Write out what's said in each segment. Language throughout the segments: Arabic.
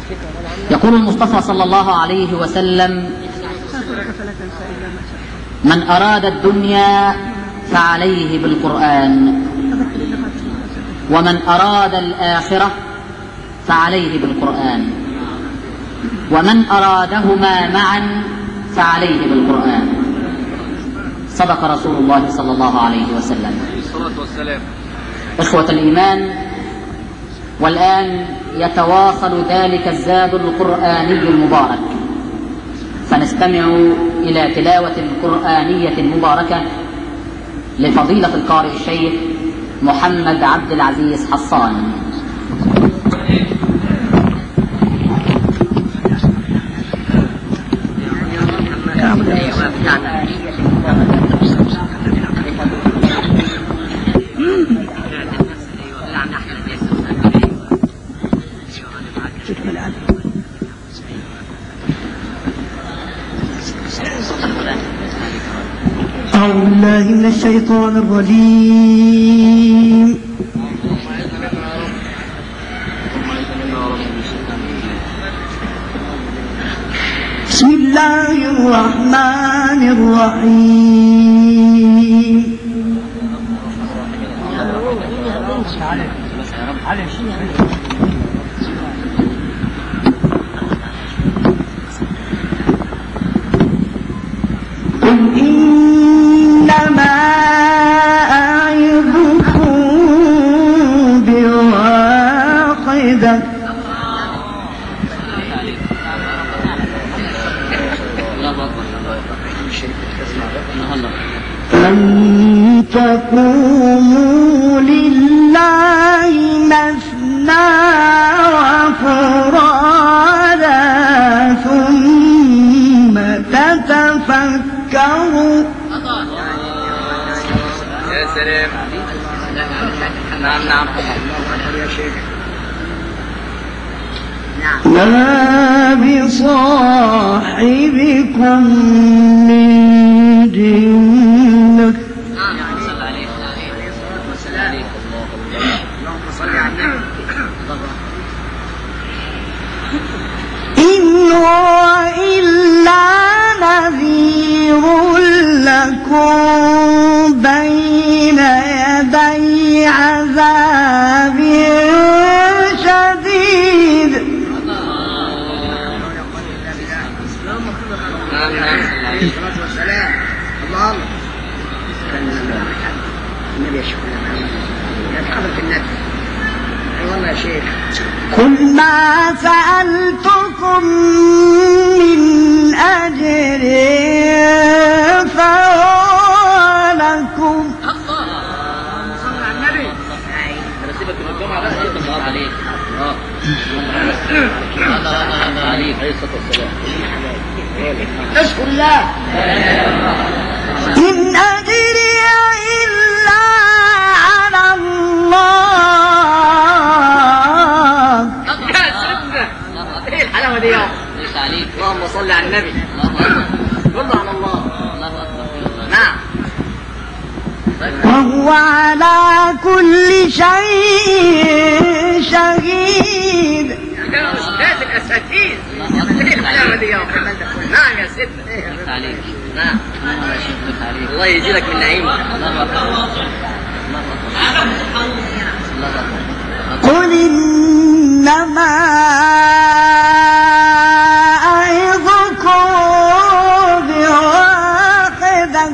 يقول المصطفى صلى الله عليه وسلم: من أراد الدنيا فعليه بالقرآن، ومن أراد الآخرة فعليه بالقرآن، ومن أرادهما معا فعليه بالقرآن. صدق رسول الله صلى الله عليه وسلم. الصلاة والسلام. إخوة الإيمان، والآن يتواصل ذلك الزاد القرآني المبارك، فنستمع إلى تلاوة قرآنية مباركة لفضيلة القارئ الشيخ محمد عبد العزيز حصان. أعوذ بالله من الشيطان الرجيم. بسم الله الرحمن الرحيم. قل إنما أعظكم بواحدة أن تقوموا لله مثنى وفرادا ثم تتفكروا. يا سلام. نعم يا شيخ. ما بصاحبكم من جنة. إن هو إلا نذير لكم بين يدي عذاب شديد. قل ما سألتكم من أجر فهو لكم. اشكر الله. إن أجري إلا على الله. يا سيدنا، ايه الحلاوة دي يا اللهم صل على النبي. صل على الله. نعم. وهو على كل شيء شهيد. كانوا أستاذ الأساتذة. ايه الحلاوة دي يا نعم يا سيدنا. نعم. الله يجزيك من نعيمه. قل إنما أعظكم بواحدة.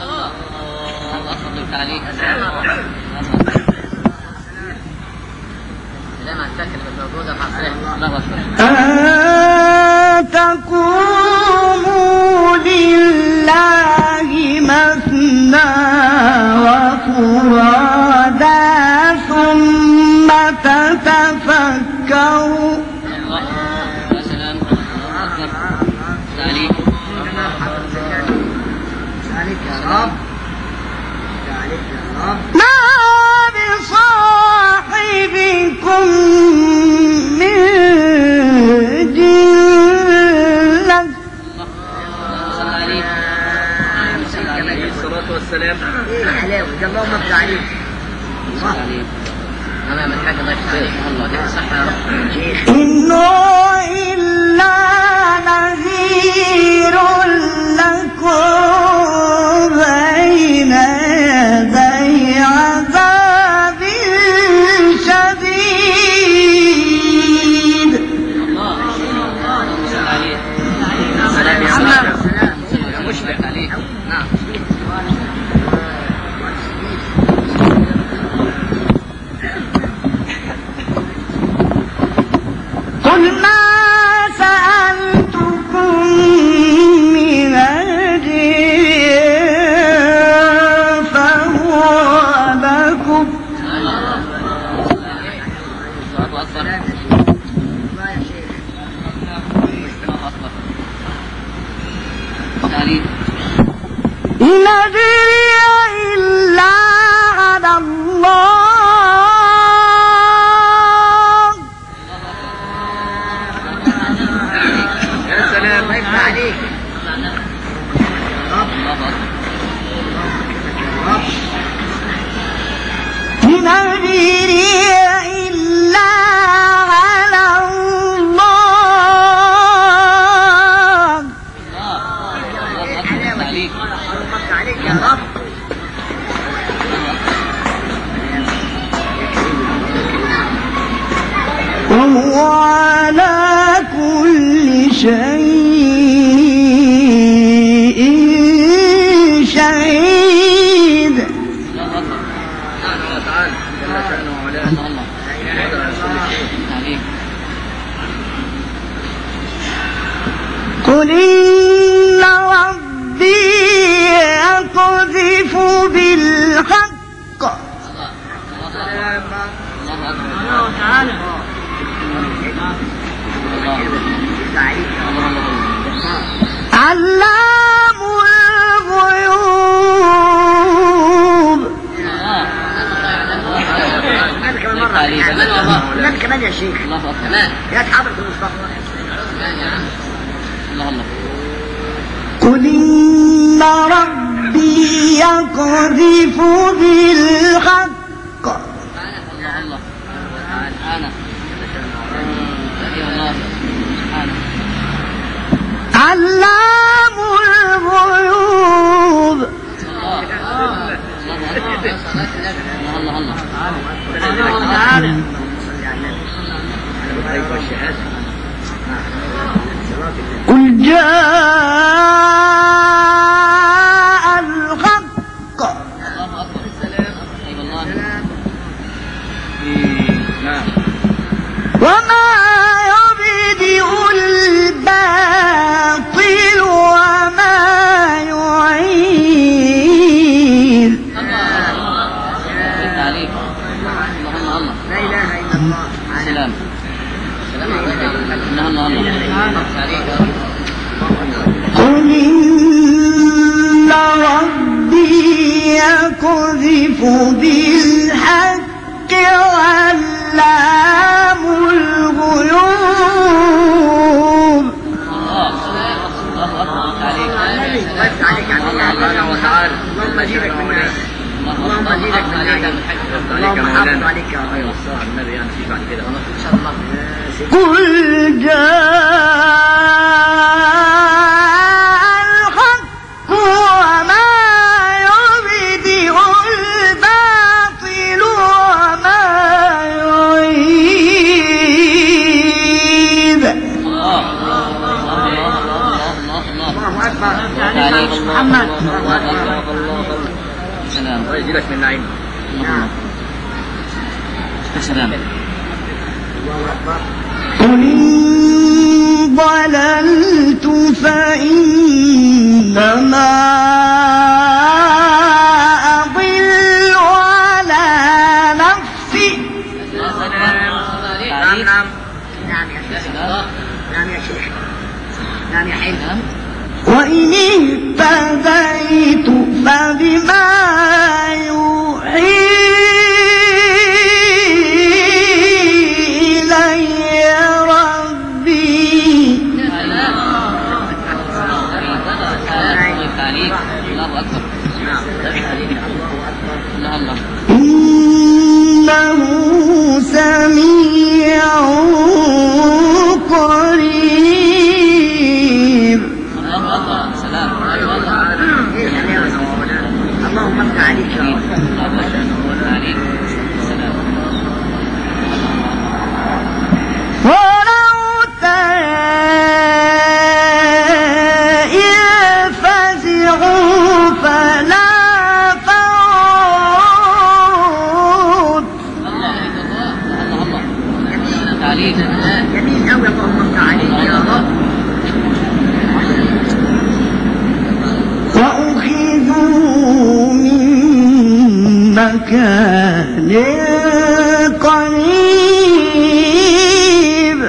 أن تقوموا لله مثنى وفرادا ثم تتفكروا. ما بصاحبكم من جنة. الصلاة والسلام. ايه الحلاوة دي، اللهم ابدا عليك. الله. أمام الحاج الله يحفظك. الله يديك الصحة يا رب. إن هو إن أجري إلا على الله. يا سلام الله يفتح عليك. إن أجري إلا على الله. عليك يا رب. وهو على كل شيء شهيد. قل إن ربي يقذف بالحق. علام الغيوب. كمان يا شيخ. كمان يا حضرة المصطفى. قل إن ربي يقذف بالحق. علام الغيوب. قل جاء الحق وما يبدئ الباطل وما يعيد. لا إله إلا الله. سلام. قل إن ربي يقذف بالحق علام الغيوب. بس عليك عن الله سبحانه وتعالى. اللهم أجيبك من نعيم. اللهم أجيبك من نعيم. اللهم حافظ عليك يا رب. النبي يعني في بعد كده إن شاء الله. قل جاء الحق وما يبدئ الباطل وما يعيد. الله أكبر. محمد. سلام. الله يجزيك من نعيم. سلام. قل إن ضللت فإنما أضل على نفسي. نعم نعم. نعم يا شيخ. نعم يا شيخ. نعم يا حلو. وإن اهتديت فبما يوحي إلي ربي. إنه سميع قريب. اللهم افتح عليك يا رب. ولو ترى إذ فزعوا فلا فوت. جميل قوي. اللهم افتح عليك يا رب. وأخذوا من مكان قريب.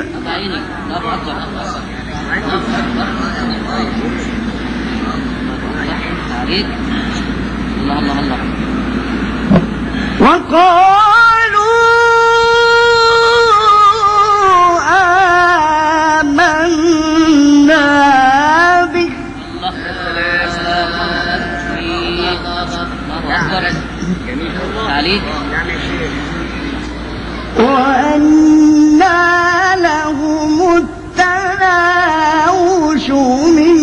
عليك. الله الله الله. وقالوا آمنا به عليك. وأنى لهم التناوش من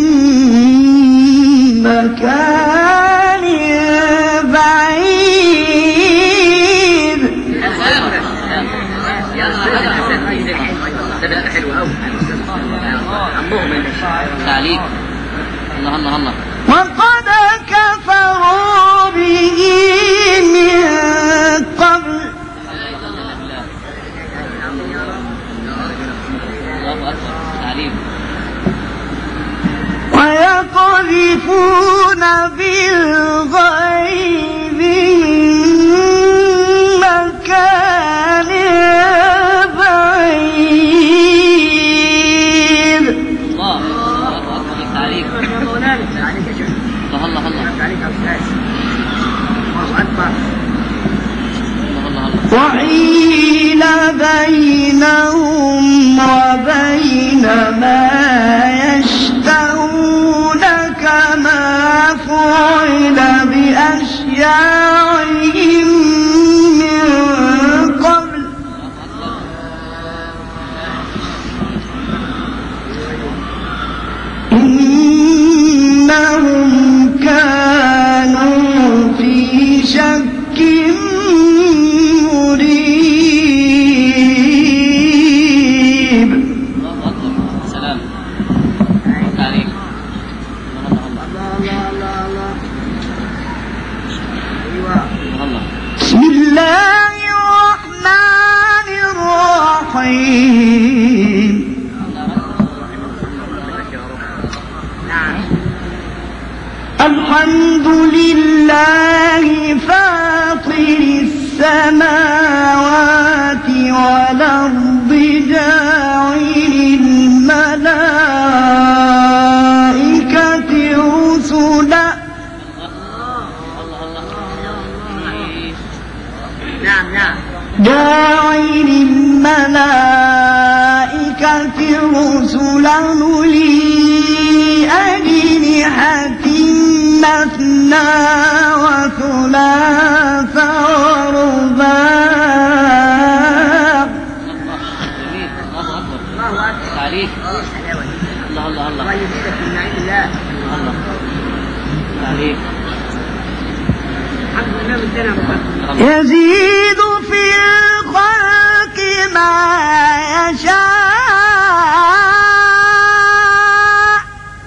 مكان بعيد. عليك. الله الله الله. وقد كفروا به من قبل ويقذفون بالغيب من مكان بعيد. الله عليك. الله الله الله. وحيل بينهم وبين ما يشتهون كما فعل بأشياعهم من قبل إنهم كانوا في شك مريب. سلام عليك. بسم الله الرحمن الرحيم. الحمد لله فاطر السماوات والأرض جاعل الملائكة رسلا جاعل الملائكة رسلا أولي أجنحة مثنى وثلاث ورباع. عليك. الله الله الله. عليك. يزيد في الخلق ما يشاء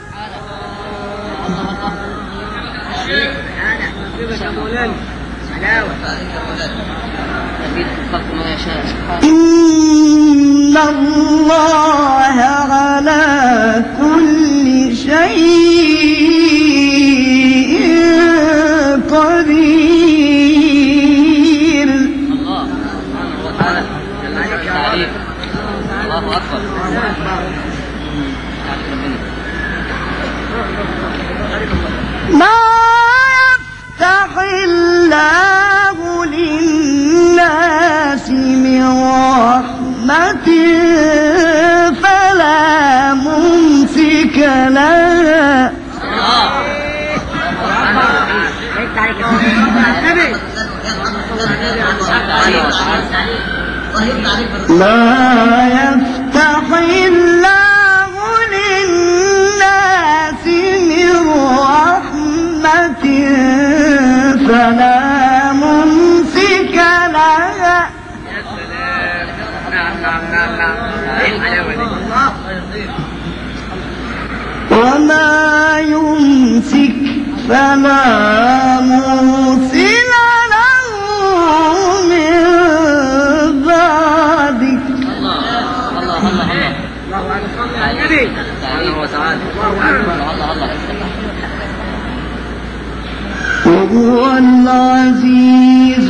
إن الله على كل شيء قدير. الله أكبر. ما يفتح الله للناس من رحمة فلا ممسك لها ما يفتح الله للناس من رحمة فلا ممسك لها وما يمسك فلا مرسل له من بعدك. وهو العزيز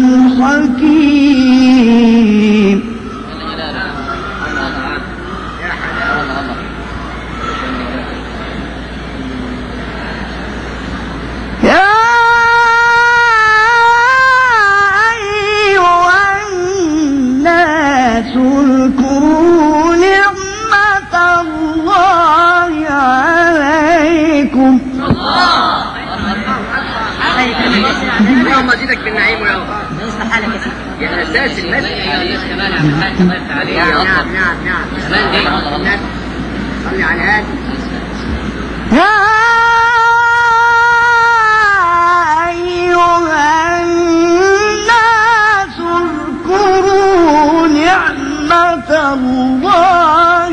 الحكيم. في النعيم ويوم يصلح حالك يا سيدي. يا اساس المسجد كمان عبد الحاج الله يفتح عليك. نعم كمان دي صلي على هذا يا أيها الناس اذكروا نعمة الله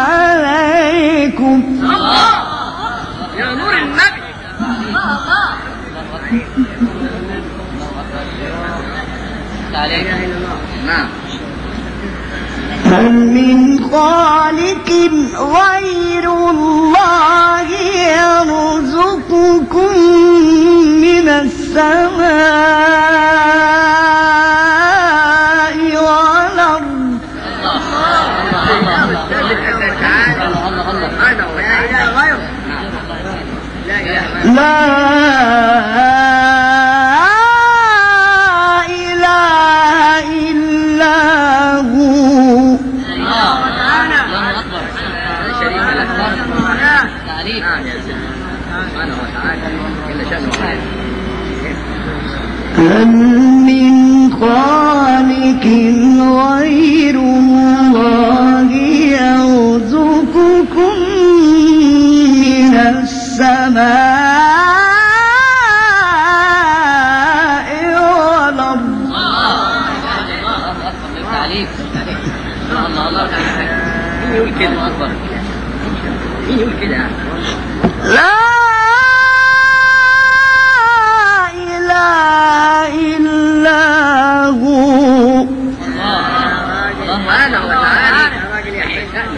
عليكم يا نور النبي عليك. نعم هل من خالق غير الله يرزقكم من السماء والأرض لا اله غيره لا اله غيره لا إله إلا هو شريك له عليك. نعم يا سيدي سبحانه وتعالى جل شأنه وعلا هل من خالق غير الله يرزقكم من السماء والأرض عليك. الله مين يقول كده مين يقول كده لا إله إلا هو سبحانه وتعالى يا راجل يا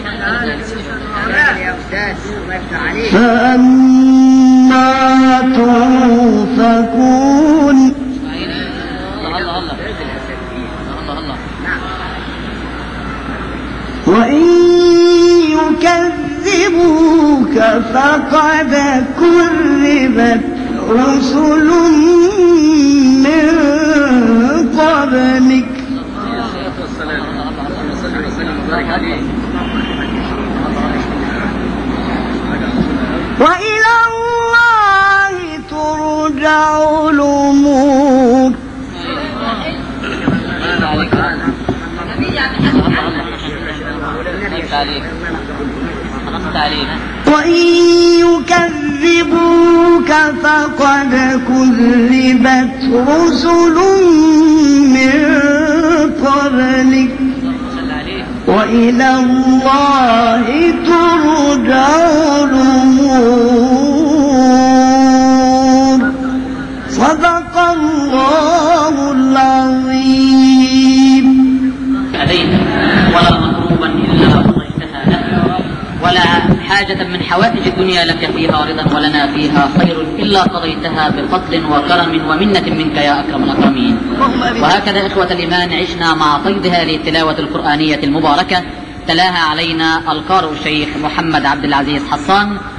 يا استاذ الله يفتح عليك فأما توفكون الله وإن يكذبوك فقد كذبت رسل من قبلك والسلام صلى وسلم وبارك عليه وإلى الله ترجع الأمور وإن يكذبوك فقد كذبت رسل من قبلك وإلى الله ترجع الأمور صدق الله العظيم. أبيت ولا مطلوبا إلا قضيتها لك ولا حاجة من حوائج الدنيا لك فيها رضا ولنا فيها خير إلا قضيتها بفضل وكرم ومنة منك يا أكرم الأكرمين. وهكذا إخوة الإيمان عشنا مع طيب هذه التلاوة القرآنية المباركة تلاها علينا القارئ الشيخ محمد عبد العزيز حصان.